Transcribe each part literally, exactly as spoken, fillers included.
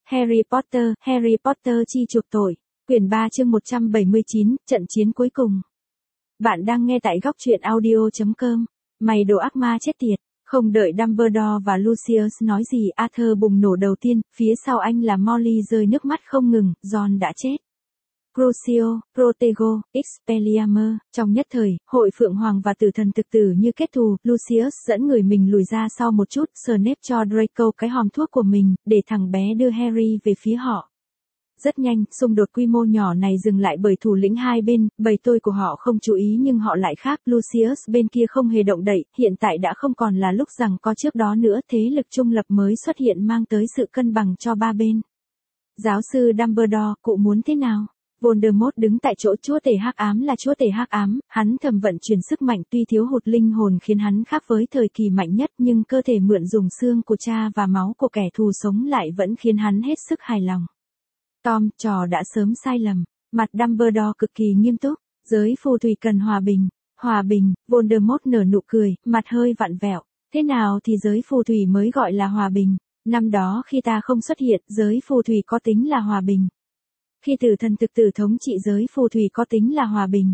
Harry Potter, Harry Potter chi chuộc tội. Quyển ba chương một trăm bảy mươi chín, trận chiến cuối cùng. Bạn đang nghe tại góc truyện audio chấm com. Mày đồ ác ma chết tiệt. Không đợi Dumbledore và Lucius nói gì, Arthur bùng nổ đầu tiên, phía sau anh là Molly rơi nước mắt không ngừng, Ron đã chết. Crucio, Protego, Expelliarmus, trong nhất thời, hội Phượng Hoàng và Tử Thần thực tử như kết thù, Lucius dẫn người mình lùi ra sau một chút, Snape cho Draco cái hòm thuốc của mình, để thằng bé đưa Harry về phía họ. Rất nhanh, xung đột quy mô nhỏ này dừng lại bởi thủ lĩnh hai bên, bầy tôi của họ không chú ý nhưng họ lại khác, Lucius bên kia không hề động đậy, hiện tại đã không còn là lúc rằng có trước đó nữa, thế lực trung lập mới xuất hiện mang tới sự cân bằng cho ba bên. Giáo sư Dumbledore, cụ muốn thế nào? Voldemort đứng tại chỗ, chúa tể hắc ám là chúa tể hắc ám, hắn thầm vận chuyển sức mạnh, tuy thiếu hụt linh hồn khiến hắn khác với thời kỳ mạnh nhất, nhưng cơ thể mượn dùng xương của cha và máu của kẻ thù sống lại vẫn khiến hắn hết sức hài lòng. Tom, trò đã sớm sai lầm. Mặt Dumbledore cực kỳ nghiêm túc. Giới phù thủy cần hòa bình. Hòa bình, Voldemort nở nụ cười, mặt hơi vặn vẹo. Thế nào thì giới phù thủy mới gọi là hòa bình? Năm đó khi ta không xuất hiện, giới phù thủy có tính là hòa bình. Khi Tử Thần thực tử thống trị giới phù thủy có tính là hòa bình.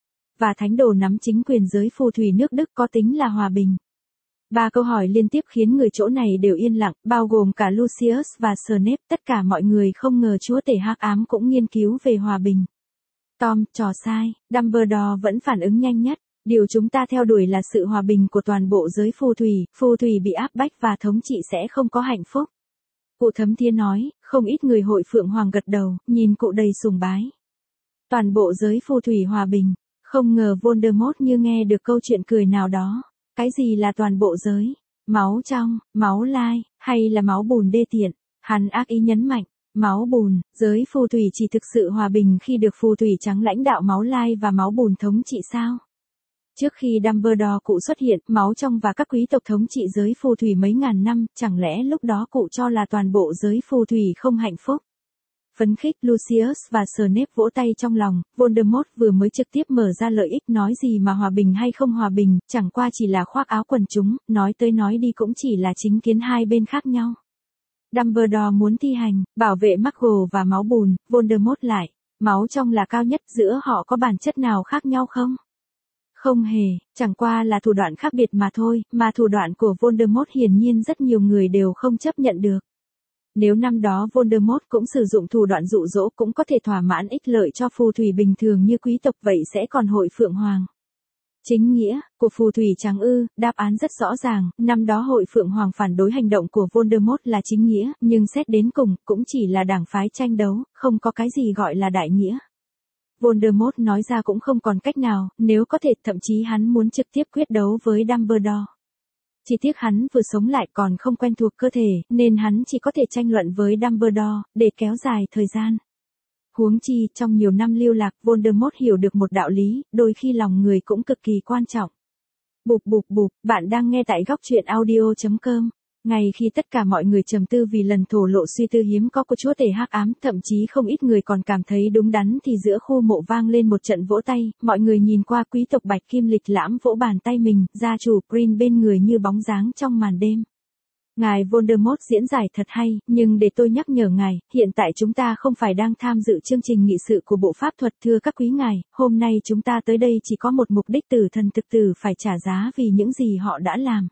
Và thánh đồ nắm chính quyền giới phù thủy nước Đức có tính là hòa bình. Ba câu hỏi liên tiếp khiến người chỗ này đều yên lặng, bao gồm cả Lucius và Snape, tất cả mọi người không ngờ chúa tể hắc ám cũng nghiên cứu về hòa bình. Tom, trò sai, Dumbledore vẫn phản ứng nhanh nhất, điều chúng ta theo đuổi là sự hòa bình của toàn bộ giới phù thủy, phù thủy bị áp bách và thống trị sẽ không có hạnh phúc. Cụ Thấm Thía nói, không ít người hội Phượng Hoàng gật đầu, nhìn cụ đầy sùng bái. Toàn bộ giới phù thủy hòa bình, không ngờ Voldemort như nghe được câu chuyện cười nào đó. Cái gì là toàn bộ giới? Máu trong, máu lai, hay là máu bùn đê tiện? Hắn ác ý nhấn mạnh, máu bùn, giới phù thủy chỉ thực sự hòa bình khi được phù thủy trắng lãnh đạo máu lai và máu bùn thống trị sao? Trước khi Dumbledore cụ xuất hiện, máu trong và các quý tộc thống trị giới phù thủy mấy ngàn năm, chẳng lẽ lúc đó cụ cho là toàn bộ giới phù thủy không hạnh phúc? Phấn khích, Lucius và Snape vỗ tay trong lòng, Voldemort vừa mới trực tiếp mở ra lợi ích, nói gì mà hòa bình hay không hòa bình, chẳng qua chỉ là khoác áo quần chúng, nói tới nói đi cũng chỉ là chính kiến hai bên khác nhau. Dumbledore muốn thi hành, bảo vệ McGonagall và máu bùn, Voldemort lại, máu trong là cao nhất, giữa họ có bản chất nào khác nhau không? Không hề, chẳng qua là thủ đoạn khác biệt mà thôi, mà thủ đoạn của Voldemort hiển nhiên rất nhiều người đều không chấp nhận được. Nếu năm đó Voldemort cũng sử dụng thủ đoạn dụ dỗ cũng có thể thỏa mãn ích lợi cho phù thủy bình thường như quý tộc, vậy sẽ còn hội Phượng Hoàng. Chính nghĩa của phù thủy trắng ư? Đáp án rất rõ ràng, năm đó hội Phượng Hoàng phản đối hành động của Voldemort là chính nghĩa, nhưng xét đến cùng, cũng chỉ là đảng phái tranh đấu, không có cái gì gọi là đại nghĩa. Voldemort nói ra cũng không còn cách nào, nếu có thể thậm chí hắn muốn trực tiếp quyết đấu với Dumbledore. Chỉ tiếc hắn vừa sống lại còn không quen thuộc cơ thể, nên hắn chỉ có thể tranh luận với Dumbledore, để kéo dài thời gian. Huống chi, trong nhiều năm lưu lạc, Voldemort hiểu được một đạo lý, đôi khi lòng người cũng cực kỳ quan trọng. Bụp bụp bụp, bạn đang nghe tại góc truyện audio chấm com. Ngay khi tất cả mọi người trầm tư vì lần thổ lộ suy tư hiếm có của chúa tể hắc ám, thậm chí không ít người còn cảm thấy đúng đắn thì giữa khu mộ vang lên một trận vỗ tay, mọi người nhìn qua quý tộc Bạch Kim lịch lãm vỗ bàn tay mình, gia chủ Green bên người như bóng dáng trong màn đêm. Ngài Voldemort diễn giải thật hay, nhưng để tôi nhắc nhở ngài, hiện tại chúng ta không phải đang tham dự chương trình nghị sự của bộ pháp thuật, thưa các quý ngài, hôm nay chúng ta tới đây chỉ có một mục đích, Tử Thần thực tử phải trả giá vì những gì họ đã làm.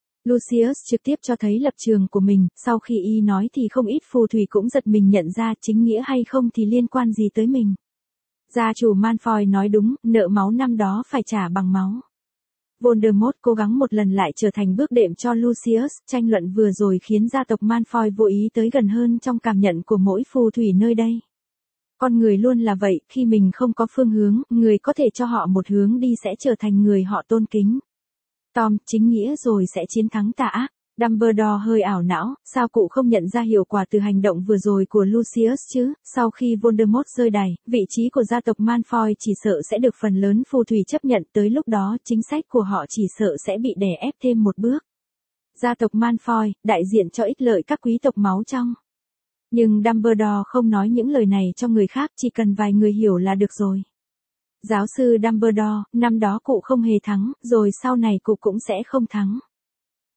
Lucius trực tiếp cho thấy lập trường của mình, sau khi y nói thì không ít phù thủy cũng giật mình nhận ra chính nghĩa hay không thì liên quan gì tới mình. Gia chủ Malfoy nói đúng, nợ máu năm đó phải trả bằng máu. Voldemort cố gắng một lần lại trở thành bước đệm cho Lucius, tranh luận vừa rồi khiến gia tộc Malfoy vô ý tới gần hơn trong cảm nhận của mỗi phù thủy nơi đây. Con người luôn là vậy, khi mình không có phương hướng, người có thể cho họ một hướng đi sẽ trở thành người họ tôn kính. Tom, chính nghĩa rồi sẽ chiến thắng tà ác. Dumbledore hơi ảo não, sao cụ không nhận ra hiệu quả từ hành động vừa rồi của Lucius chứ? Sau khi Voldemort rơi đài, vị trí của gia tộc Malfoy chỉ sợ sẽ được phần lớn phù thủy chấp nhận, tới lúc đó chính sách của họ chỉ sợ sẽ bị đè ép thêm một bước. Gia tộc Malfoy, đại diện cho ích lợi các quý tộc máu trong. Nhưng Dumbledore không nói những lời này cho người khác, chỉ cần vài người hiểu là được rồi. Giáo sư Dumbledore, năm đó cụ không hề thắng, rồi sau này cụ cũng sẽ không thắng.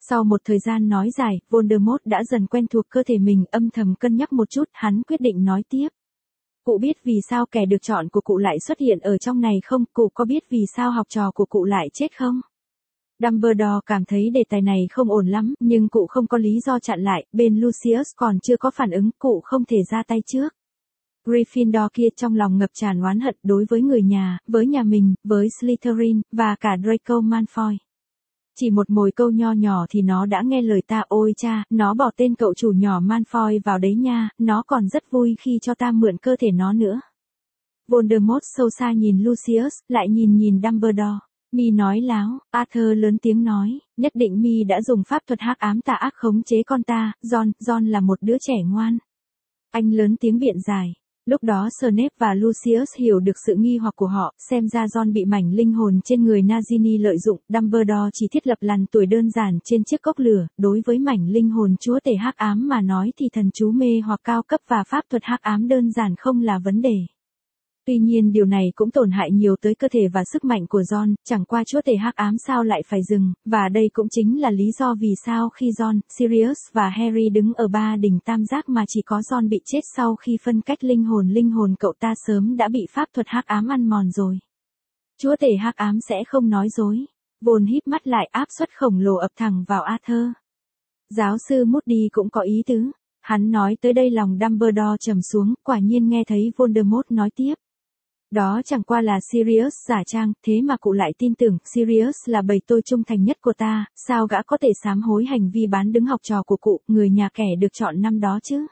Sau một thời gian nói dài, Voldemort đã dần quen thuộc cơ thể mình, âm thầm cân nhắc một chút, hắn quyết định nói tiếp. Cụ biết vì sao kẻ được chọn của cụ lại xuất hiện ở trong này không? Cụ có biết vì sao học trò của cụ lại chết không? Dumbledore cảm thấy đề tài này không ổn lắm, nhưng cụ không có lý do chặn lại, bên Lucius còn chưa có phản ứng, cụ không thể ra tay trước. Gryffindor kia trong lòng ngập tràn oán hận đối với người nhà, với nhà mình, với Slytherin, và cả Draco Malfoy. Chỉ một mồi câu nho nhỏ thì nó đã nghe lời ta, ôi cha, nó bỏ tên cậu chủ nhỏ Malfoy vào đấy nha, nó còn rất vui khi cho ta mượn cơ thể nó nữa. Voldemort sâu xa nhìn Lucius, lại nhìn nhìn Dumbledore. Mi nói láo, Arthur lớn tiếng nói, nhất định Mi đã dùng pháp thuật hắc ám tà ác khống chế con ta, John, John là một đứa trẻ ngoan. Anh lớn tiếng biện giải. Lúc đó Snape và Lucius hiểu được sự nghi hoặc của họ, xem ra John bị mảnh linh hồn trên người Nagini lợi dụng, Dumbledore chỉ thiết lập lằn tuổi đơn giản trên chiếc cốc lửa, đối với mảnh linh hồn chúa tể hắc ám mà nói thì thần chú mê hoặc cao cấp và pháp thuật hắc ám đơn giản không là vấn đề. Tuy nhiên điều này cũng tổn hại nhiều tới cơ thể và sức mạnh của John, chẳng qua chúa tể hắc ám sao lại phải dừng, và đây cũng chính là lý do vì sao khi John, Sirius và Harry đứng ở ba đỉnh tam giác mà chỉ có John bị chết sau khi phân cách linh hồn linh hồn cậu ta sớm đã bị pháp thuật hắc ám ăn mòn rồi. Chúa tể hắc ám sẽ không nói dối. Vốn híp mắt lại, áp suất khổng lồ ập thẳng vào Arthur. Giáo sư Moody cũng có ý tứ. Hắn nói tới đây lòng Dumbledore trầm xuống, quả nhiên nghe thấy Voldemort nói tiếp. Đó chẳng qua là Sirius giả trang, thế mà cụ lại tin tưởng Sirius là bầy tôi trung thành nhất của ta, sao gã có thể sám hối hành vi bán đứng học trò của cụ, người nhà kẻ được chọn năm đó chứ?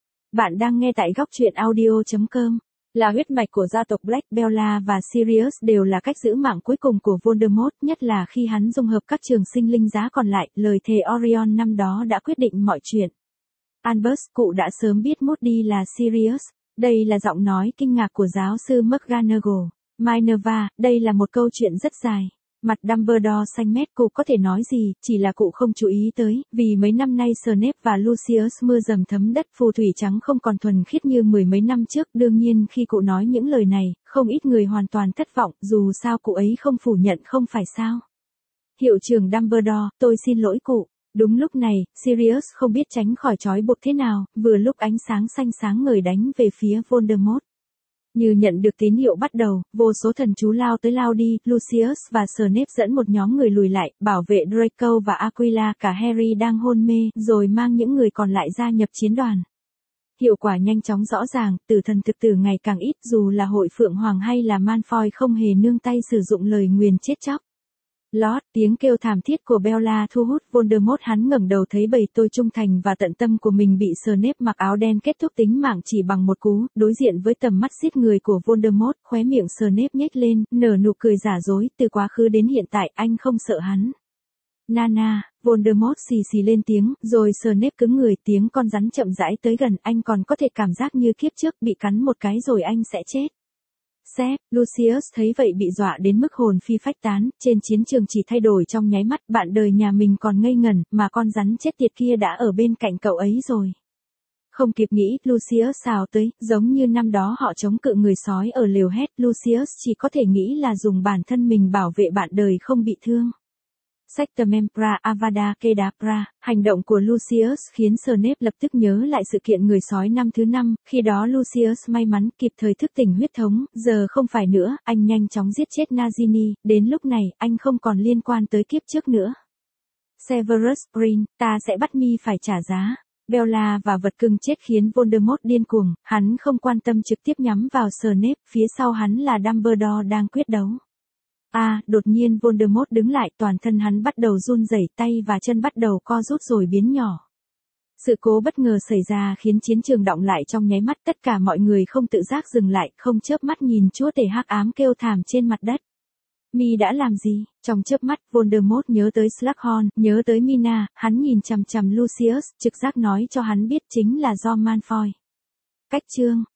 Bạn đang nghe tại góc truyện audio chấm com. Là huyết mạch của gia tộc Black, Bella và Sirius đều là cách giữ mạng cuối cùng của Voldemort, nhất là khi hắn dung hợp các trường sinh linh giá còn lại, lời thề Orion năm đó đã quyết định mọi chuyện. Albus, cụ đã sớm biết Moody là Sirius. Đây là giọng nói kinh ngạc của giáo sư McGonagall. Minerva, đây là một câu chuyện rất dài. Mặt Dumbledore xanh mét, cụ có thể nói gì, chỉ là cụ không chú ý tới, vì mấy năm nay Snape và Lucius mưa dầm thấm đất, phù thủy trắng không còn thuần khiết như mười mấy năm trước. Đương nhiên khi cụ nói những lời này, không ít người hoàn toàn thất vọng, dù sao cụ ấy không phủ nhận không phải sao. Hiệu trưởng Dumbledore, tôi xin lỗi cụ. Đúng lúc này, Sirius không biết tránh khỏi trói buộc thế nào, vừa lúc ánh sáng xanh sáng ngời đánh về phía Voldemort. Như nhận được tín hiệu bắt đầu, vô số thần chú lao tới lao đi, Lucius và Snape dẫn một nhóm người lùi lại, bảo vệ Draco và Aquila, cả Harry đang hôn mê, rồi mang những người còn lại gia nhập chiến đoàn. Hiệu quả nhanh chóng rõ ràng, tử thần thực tử ngày càng ít, dù là hội Phượng Hoàng hay là Malfoy không hề nương tay sử dụng lời nguyền chết chóc. Lót, tiếng kêu thảm thiết của Bella thu hút Voldemort, hắn ngẩng đầu thấy bầy tôi trung thành và tận tâm của mình bị Snape mặc áo đen kết thúc tính mạng chỉ bằng một cú, đối diện với tầm mắt giết người của Voldemort, khóe miệng Snape nhếch lên, nở nụ cười giả dối, từ quá khứ đến hiện tại anh không sợ hắn. Nana, Voldemort xì xì lên tiếng, rồi Snape cứng người, tiếng con rắn chậm rãi tới gần, anh còn có thể cảm giác như kiếp trước bị cắn một cái rồi anh sẽ chết. Sếp, Lucius thấy vậy bị dọa đến mức hồn phi phách tán, trên chiến trường chỉ thay đổi trong nháy mắt, bạn đời nhà mình còn ngây ngẩn, mà con rắn chết tiệt kia đã ở bên cạnh cậu ấy rồi. Không kịp nghĩ, Lucius xào tới, giống như năm đó họ chống cự người sói ở lều hét, Lucius chỉ có thể nghĩ là dùng bản thân mình bảo vệ bạn đời không bị thương. Sectum Empra Avada Kedavra, hành động của Lucius khiến Snape lập tức nhớ lại sự kiện người sói năm thứ năm, khi đó Lucius may mắn kịp thời thức tỉnh huyết thống, giờ không phải nữa, anh nhanh chóng giết chết Nagini, đến lúc này, anh không còn liên quan tới kiếp trước nữa. Severus Green, ta sẽ bắt Mi phải trả giá. Bella và vật cưng chết khiến Voldemort điên cuồng, hắn không quan tâm trực tiếp nhắm vào Snape, phía sau hắn là Dumbledore đang quyết đấu. À, đột nhiên Voldemort đứng lại, toàn thân hắn bắt đầu run rẩy, tay và chân bắt đầu co rút rồi biến nhỏ. Sự cố bất ngờ xảy ra khiến chiến trường đọng lại trong nháy mắt, tất cả mọi người không tự giác dừng lại, không chớp mắt nhìn chúa tể hắc ám kêu thảm trên mặt đất. Mi đã làm gì? Trong chớp mắt, Voldemort nhớ tới Slughorn, nhớ tới Mina, hắn nhìn chằm chằm Lucius, trực giác nói cho hắn biết chính là do Malfoy. Cách chương